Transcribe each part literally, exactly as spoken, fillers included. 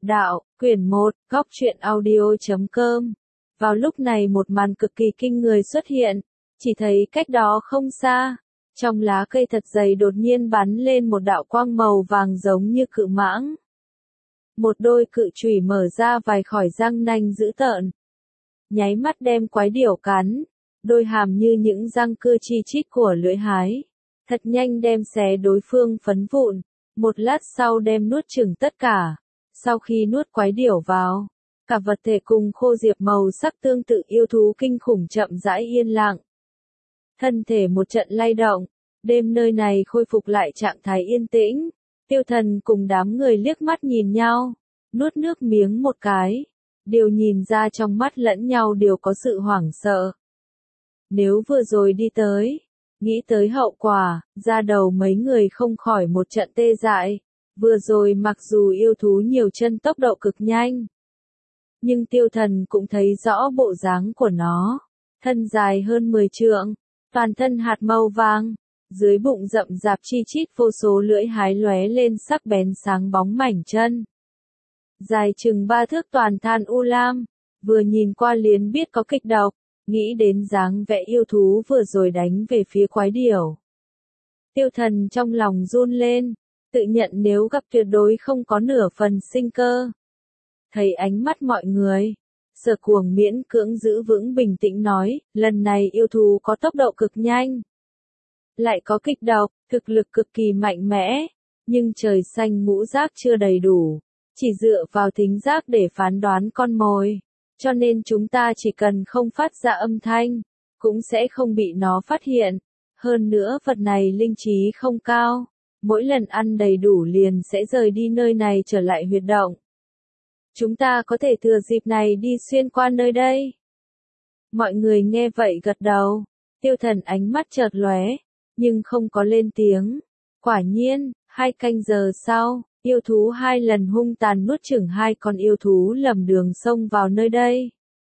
Đạo, quyển một, góc truyện audio chấm com. Vào lúc này một màn cực kỳ kinh người xuất hiện, chỉ thấy cách đó không xa, trong lá cây thật dày đột nhiên bắn lên một đạo quang màu vàng giống như cự mãng. Một đôi cự chùy mở ra vài khỏi răng nanh dữ tợn, nháy mắt đem quái điểu cắn, đôi hàm như những răng cưa chi chít của lưỡi hái, thật nhanh đem xé đối phương phấn vụn, một lát sau đem nuốt chửng tất cả. Sau khi nuốt quái điểu vào, cả vật thể cùng khô diệp màu sắc tương tự yêu thú kinh khủng chậm rãi yên lặng. Thân thể một trận lay động, đêm nơi này khôi phục lại trạng thái yên tĩnh, Tiêu Thần cùng đám người liếc mắt nhìn nhau, nuốt nước miếng một cái, đều nhìn ra trong mắt lẫn nhau đều có sự hoảng sợ. Nếu vừa rồi đi tới, nghĩ tới hậu quả, ra đầu mấy người không khỏi một trận tê dại. Vừa rồi mặc dù yêu thú nhiều chân tốc độ cực nhanh, nhưng Tiêu Thần cũng thấy rõ bộ dáng của nó, thân dài hơn mười trượng, toàn thân hạt màu vàng, dưới bụng rậm rạp chi chít vô số lưỡi hái lóe lên sắc bén sáng bóng mảnh chân. Dài chừng ba thước toàn than u lam, vừa nhìn qua liền biết có kịch độc, nghĩ đến dáng vẻ yêu thú vừa rồi đánh về phía quái điểu. Tiêu Thần trong lòng run lên, tự nhận nếu gặp tuyệt đối không có nửa phần sinh cơ. Thấy ánh mắt mọi người, Sở Cuồng miễn cưỡng giữ vững bình tĩnh nói, lần này yêu thú có tốc độ cực nhanh, lại có kịch độc, thực lực cực kỳ mạnh mẽ, nhưng trời xanh ngũ giác chưa đầy đủ, chỉ dựa vào thính giác để phán đoán con mồi, cho nên chúng ta chỉ cần không phát ra âm thanh, cũng sẽ không bị nó phát hiện. Hơn nữa vật này linh trí không cao, mỗi lần ăn đầy đủ liền sẽ rời đi nơi này trở lại huyệt động. Chúng ta có thể thừa dịp này đi xuyên qua nơi đây. Mọi người nghe vậy gật đầu, Tiêu Thần ánh mắt chợt lóe, nhưng không có lên tiếng. Quả nhiên, hai canh giờ sau, yêu thú hai lần hung tàn nuốt chửng hai con yêu thú lầm đường xông vào nơi đây.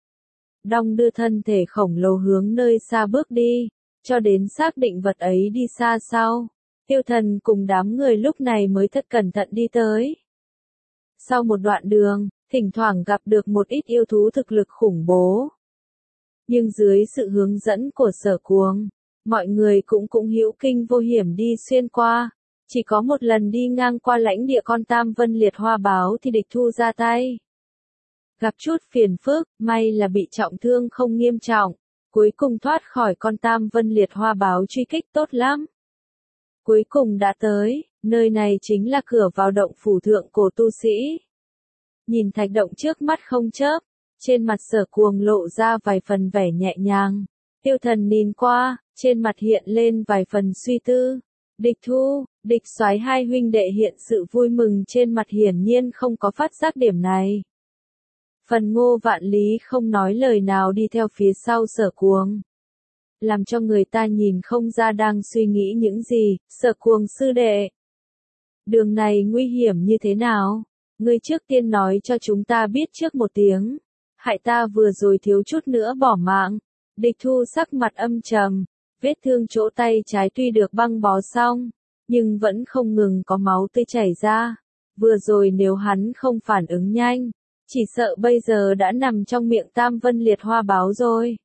Đong đưa thân thể khổng lồ hướng nơi xa bước đi, cho đến xác định vật ấy đi xa sau. Tiêu Thần cùng đám người lúc này mới thật cẩn thận đi tới. Sau một đoạn đường, thỉnh thoảng gặp được một ít yêu thú thực lực khủng bố. Nhưng dưới sự hướng dẫn của Sở Cuồng, mọi người cũng cũng hữu kinh vô hiểm đi xuyên qua. Chỉ có một lần đi ngang qua lãnh địa con Tam Vân Liệt Hoa Báo thì địch thu ra tay. Gặp chút phiền phức, may là bị trọng thương không nghiêm trọng, cuối cùng thoát khỏi con Tam Vân Liệt Hoa Báo truy kích tốt lắm. Cuối cùng đã tới, nơi này chính là cửa vào động phủ thượng cổ tu sĩ. Nhìn thạch động trước mắt không chớp, trên mặt Sở Cuồng lộ ra vài phần vẻ nhẹ nhàng. Tiêu Thần nhìn qua, trên mặt hiện lên vài phần suy tư. Địch thu, địch soái hai huynh đệ hiện sự vui mừng trên mặt hiển nhiên không có phát giác điểm này. Phần Ngô Vạn Lý không nói lời nào đi theo phía sau Sở Cuồng, làm cho người ta nhìn không ra đang suy nghĩ những gì. Sở Cuồng sư đệ, đường này nguy hiểm như thế nào? Ngươi trước tiên nói cho chúng ta biết trước một tiếng, hại ta vừa rồi thiếu chút nữa bỏ mạng. Địch thu sắc mặt âm trầm, vết thương chỗ tay trái tuy được băng bó xong, nhưng vẫn không ngừng có máu tươi chảy ra. Vừa rồi nếu hắn không phản ứng nhanh, chỉ sợ bây giờ đã nằm trong miệng Tam Vân Liệt Hoa Báo rồi.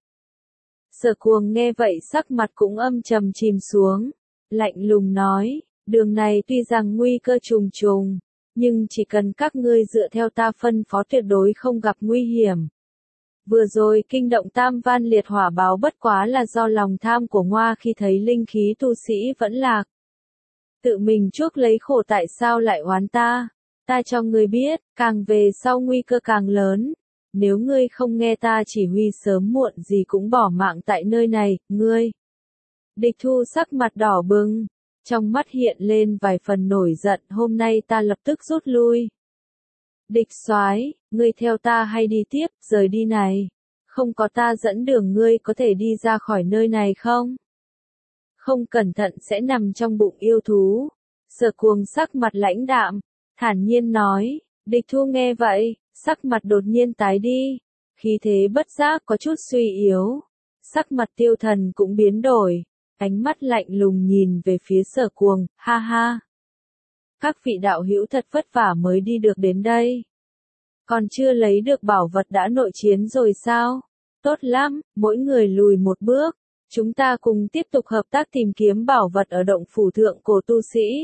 Sở Cuồng nghe vậy sắc mặt cũng âm trầm chìm xuống, lạnh lùng nói, đường này tuy rằng nguy cơ trùng trùng, nhưng chỉ cần các ngươi dựa theo ta phân phó tuyệt đối không gặp nguy hiểm. Vừa rồi kinh động Tam Vân Liệt Hỏa Báo bất quá là do lòng tham của Ngoa khi thấy linh khí tu sĩ vẫn lạc. Tự mình chuốc lấy khổ tại sao lại oán ta? Ta cho ngươi biết, càng về sau nguy cơ càng lớn. Nếu ngươi không nghe ta chỉ huy sớm muộn gì cũng bỏ mạng tại nơi này, ngươi. Địch thu sắc mặt đỏ bừng, trong mắt hiện lên vài phần nổi giận, hôm nay ta lập tức rút lui. Địch soái, ngươi theo ta hay đi tiếp, rời đi này. Không có ta dẫn đường ngươi có thể đi ra khỏi nơi này không? Không cẩn thận sẽ nằm trong bụng yêu thú. Sở Cuồng sắc mặt lãnh đạm, thản nhiên nói. Địch thu nghe vậy, sắc mặt đột nhiên tái đi, khí thế bất giác có chút suy yếu. Sắc mặt Tiêu Thần cũng biến đổi, ánh mắt lạnh lùng nhìn về phía Sở Cuồng, ha ha. Các vị đạo hữu thật vất vả mới đi được đến đây. Còn chưa lấy được bảo vật đã nội chiến rồi sao? Tốt lắm, mỗi người lùi một bước. Chúng ta cùng tiếp tục hợp tác tìm kiếm bảo vật ở động phủ thượng cổ tu sĩ.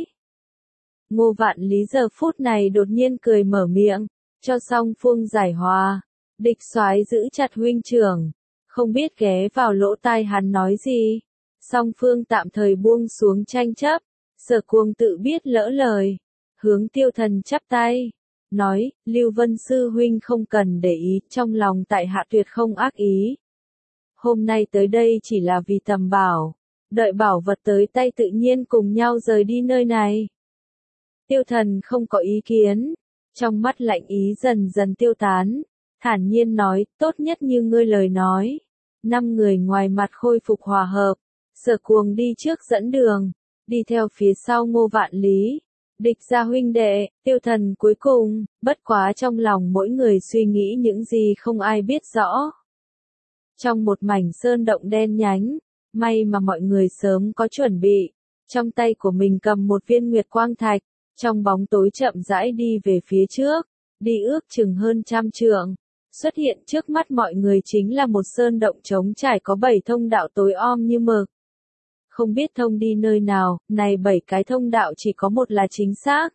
Ngô Vạn Lý giờ phút này đột nhiên cười mở miệng, cho Song Phương giải hòa. Địch Soái giữ chặt huynh trưởng, không biết ghé vào lỗ tai hắn nói gì. Song Phương tạm thời buông xuống tranh chấp, Sở Cuồng tự biết lỡ lời, hướng Tiêu Thần chắp tay, nói, Lưu Vân sư huynh không cần để ý, trong lòng tại hạ tuyệt không ác ý. Hôm nay tới đây chỉ là vì tầm bảo, đợi bảo vật tới tay tự nhiên cùng nhau rời đi nơi này. Tiêu Thần không có ý kiến, trong mắt lạnh ý dần dần tiêu tán, thản nhiên nói, tốt nhất như ngươi lời nói. Năm người ngoài mặt khôi phục hòa hợp, Sở Cuồng đi trước dẫn đường, đi theo phía sau Ngô Vạn Lý. Địch gia huynh đệ, Tiêu Thần cuối cùng, bất quá trong lòng mỗi người suy nghĩ những gì không ai biết rõ. Trong một mảnh sơn động đen nhánh, may mà mọi người sớm có chuẩn bị, trong tay của mình cầm một viên nguyệt quang thạch, trong bóng tối chậm rãi đi về phía trước, đi ước chừng hơn trăm trượng. Xuất hiện trước mắt mọi người chính là một sơn động trống trải có bảy thông đạo tối om như mực. Không biết thông đi nơi nào, này bảy cái thông đạo chỉ có một là chính xác.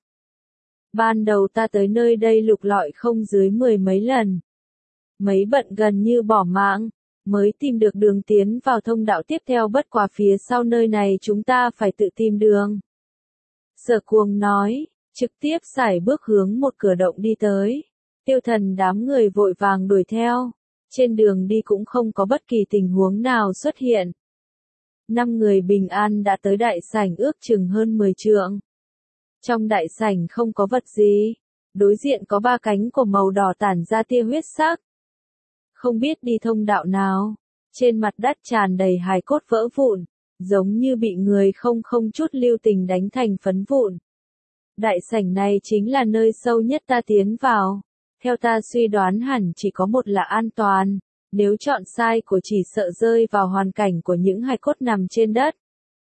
Ban đầu ta tới nơi đây lục lọi không dưới mười mấy lần. Mấy bận gần như bỏ mạng, mới tìm được đường tiến vào thông đạo tiếp theo, bất quá phía sau nơi này chúng ta phải tự tìm đường. Sở Cuồng nói, trực tiếp sải bước hướng một cửa động đi tới. Tiêu Thần đám người vội vàng đuổi theo, trên đường đi cũng không có bất kỳ tình huống nào xuất hiện. Năm người bình an đã tới đại sảnh ước chừng hơn mười trượng. Trong đại sảnh không có vật gì, đối diện có ba cánh của màu đỏ tản ra tia huyết sắc. Không biết đi thông đạo nào, trên mặt đất tràn đầy hài cốt vỡ vụn, giống như bị người không không chút lưu tình đánh thành phấn vụn. Đại sảnh này chính là nơi sâu nhất ta tiến vào. Theo ta suy đoán hẳn chỉ có một là an toàn, nếu chọn sai của chỉ sợ rơi vào hoàn cảnh của những hài cốt nằm trên đất.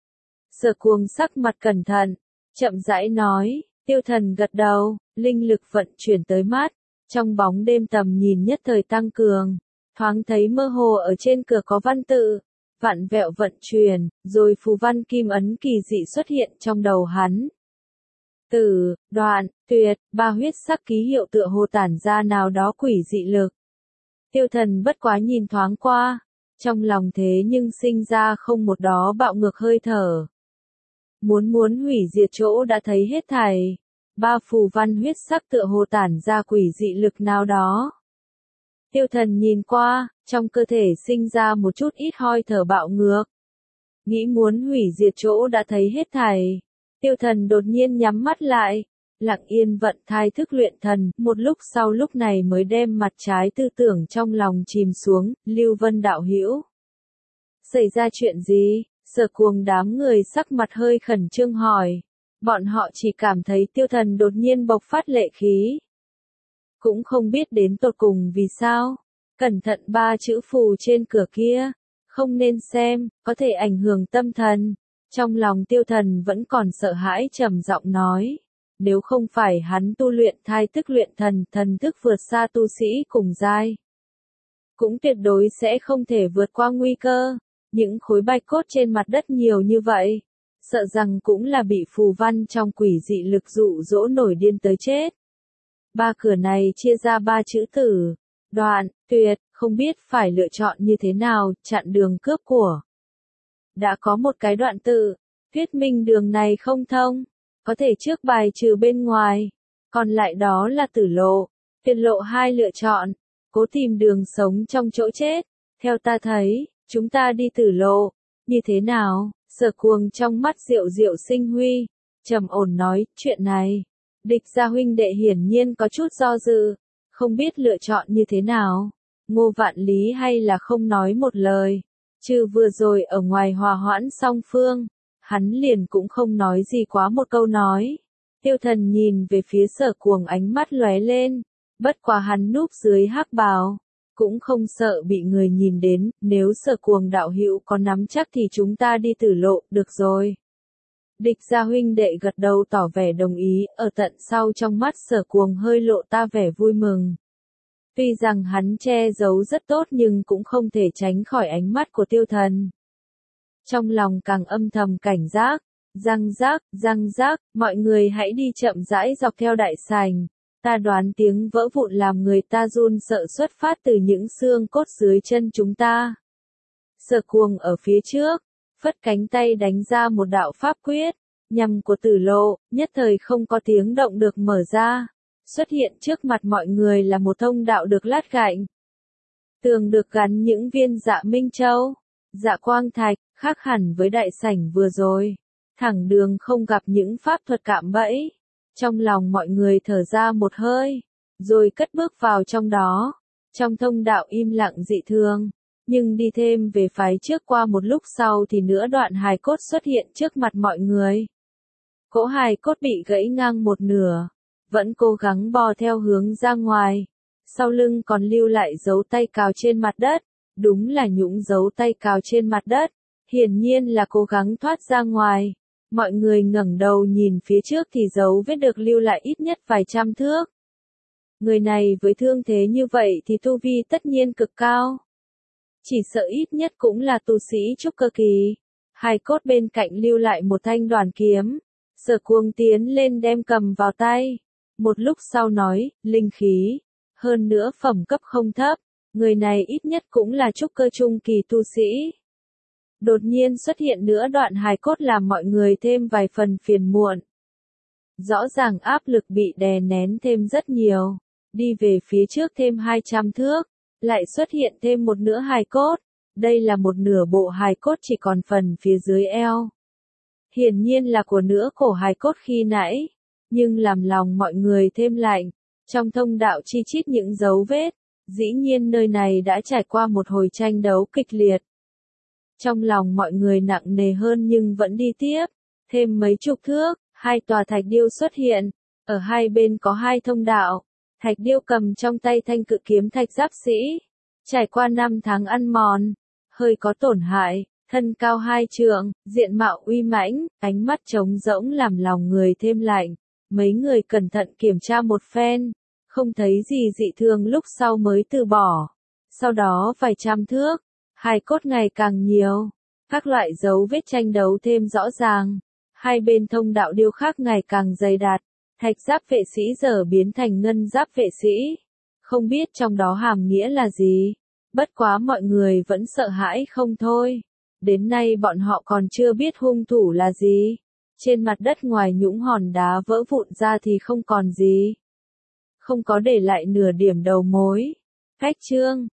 Sở Cuồng sắc mặt cẩn thận, chậm rãi nói, Tiêu Thần gật đầu, linh lực vận chuyển tới mắt, trong bóng đêm tầm nhìn nhất thời tăng cường, thoáng thấy mơ hồ ở trên cửa có văn tự, vặn vẹo vận chuyển, rồi phù văn kim ấn kỳ dị xuất hiện trong đầu hắn. Tử, đoạn, tuyệt, ba huyết sắc ký hiệu tựa hồ tản ra nào đó quỷ dị lực. Tiêu Thần bất quá nhìn thoáng qua, trong lòng thế nhưng sinh ra không một đó bạo ngược hơi thở. Muốn muốn hủy diệt chỗ đã thấy hết thảy, ba phù văn huyết sắc tựa hồ tản ra quỷ dị lực nào đó. Tiêu Thần nhìn qua, trong cơ thể sinh ra một chút ít hơi thở bạo ngược. Nghĩ muốn hủy diệt chỗ đã thấy hết thảy. Tiêu Thần đột nhiên nhắm mắt lại, lặng yên vận thai thức luyện thần, một lúc sau lúc này mới đem mặt trái tư tưởng trong lòng chìm xuống, Lưu Vân đạo hữu. Xảy ra chuyện gì? Sở Cuồng đám người sắc mặt hơi khẩn trương hỏi. Bọn họ chỉ cảm thấy Tiêu Thần đột nhiên bộc phát lệ khí. Cũng không biết đến tột cùng vì sao. Cẩn thận ba chữ phù trên cửa kia. Không nên xem, có thể ảnh hưởng tâm thần. Trong lòng Tiêu Thần vẫn còn sợ hãi trầm giọng nói. Nếu không phải hắn tu luyện thai tức luyện thần, thần thức vượt xa tu sĩ cùng giai, cũng tuyệt đối sẽ không thể vượt qua nguy cơ. Những khối bạch cốt trên mặt đất nhiều như vậy, sợ rằng cũng là bị phù văn trong quỷ dị lực dụ dỗ nổi điên tới chết. Ba cửa này chia ra ba chữ tử, đoạn, tuyệt, không biết phải lựa chọn như thế nào, chặn đường cướp của. Đã có một cái đoạn tự, thuyết minh đường này không thông, có thể trước bài trừ bên ngoài, còn lại đó là tử lộ, tuyệt lộ hai lựa chọn, cố tìm đường sống trong chỗ chết. Theo ta thấy, chúng ta đi tử lộ, như thế nào? Sở Cuồng trong mắt diệu diệu sinh huy, trầm ổn nói, chuyện này, Địch gia huynh đệ hiển nhiên có chút do dự, không biết lựa chọn như thế nào. Ngô Vạn Lý hay là không nói một lời, trừ vừa rồi ở ngoài hòa hoãn song phương, hắn liền cũng không nói gì quá một câu nói. Tiêu Thần nhìn về phía Sở Cuồng ánh mắt lóe lên, bất quá hắn núp dưới hắc bào, cũng không sợ bị người nhìn đến, nếu Sở Cuồng đạo hữu có nắm chắc thì chúng ta đi tử lộ, được rồi. Địch gia huynh đệ gật đầu tỏ vẻ đồng ý, ở tận sau trong mắt Sở Cuồng hơi lộ ta vẻ vui mừng. Tuy rằng hắn che giấu rất tốt nhưng cũng không thể tránh khỏi ánh mắt của Tiêu Thần. Trong lòng càng âm thầm cảnh giác, răng rác, răng rác, mọi người hãy đi chậm rãi dọc theo đại sảnh. Ta đoán tiếng vỡ vụn làm người ta run sợ xuất phát từ những xương cốt dưới chân chúng ta. Sở Cuồng ở phía trước, phất cánh tay đánh ra một đạo pháp quyết, nhằm của Tử Lộ, nhất thời không có tiếng động được mở ra. Xuất hiện trước mặt mọi người là một thông đạo được lát gạch. Tường được gắn những viên dạ minh châu, dạ quang thạch, khác hẳn với đại sảnh vừa rồi. Thẳng đường không gặp những pháp thuật cạm bẫy. Trong lòng mọi người thở ra một hơi, rồi cất bước vào trong đó. Trong thông đạo im lặng dị thường, nhưng đi thêm về phái trước qua một lúc sau thì nửa đoạn hài cốt xuất hiện trước mặt mọi người. Cỗ hài cốt bị gãy ngang một nửa, vẫn cố gắng bò theo hướng ra ngoài. Sau lưng còn lưu lại dấu tay cào trên mặt đất, đúng là những dấu tay cào trên mặt đất, hiển nhiên là cố gắng thoát ra ngoài. Mọi người ngẩng đầu nhìn phía trước thì dấu vết được lưu lại ít nhất vài trăm thước. Người này với thương thế như vậy thì tu vi tất nhiên cực cao. Chỉ sợ ít nhất cũng là tu sĩ trúc cơ kỳ. Hài cốt bên cạnh lưu lại một thanh đoàn kiếm. Sở Cuồng tiến lên đem cầm vào tay. Một lúc sau nói, linh khí. Hơn nữa phẩm cấp không thấp. Người này ít nhất cũng là trúc cơ trung kỳ tu sĩ. Đột nhiên xuất hiện nữa đoạn hài cốt làm mọi người thêm vài phần phiền muộn. Rõ ràng áp lực bị đè nén thêm rất nhiều. Đi về phía trước thêm hai trăm thước. Lại xuất hiện thêm một nửa hài cốt. Đây là một nửa bộ hài cốt chỉ còn phần phía dưới eo. Hiển nhiên là của nửa cổ hài cốt khi nãy. Nhưng làm lòng mọi người thêm lạnh. Trong thông đạo chi chít những dấu vết. Dĩ nhiên nơi này đã trải qua một hồi tranh đấu kịch liệt. Trong lòng mọi người nặng nề hơn nhưng vẫn đi tiếp. Thêm mấy chục thước, hai tòa thạch điêu xuất hiện. Ở hai bên có hai thông đạo. Thạch điêu cầm trong tay thanh cự kiếm thạch giáp sĩ. Trải qua năm tháng ăn mòn. Hơi có tổn hại, thân cao hai trượng, diện mạo uy mãnh, ánh mắt trống rỗng làm lòng người thêm lạnh. Mấy người cẩn thận kiểm tra một phen. Không thấy gì dị thường lúc sau mới từ bỏ. Sau đó vài trăm thước. Hài cốt ngày càng nhiều, các loại dấu vết tranh đấu thêm rõ ràng, hai bên thông đạo điêu khắc ngày càng dày đặc, thạch giáp vệ sĩ giờ biến thành ngân giáp vệ sĩ, không biết trong đó hàm nghĩa là gì, bất quá mọi người vẫn sợ hãi không thôi, đến nay bọn họ còn chưa biết hung thủ là gì, trên mặt đất ngoài những hòn đá vỡ vụn ra thì không còn gì, không có để lại nửa điểm đầu mối, cách chương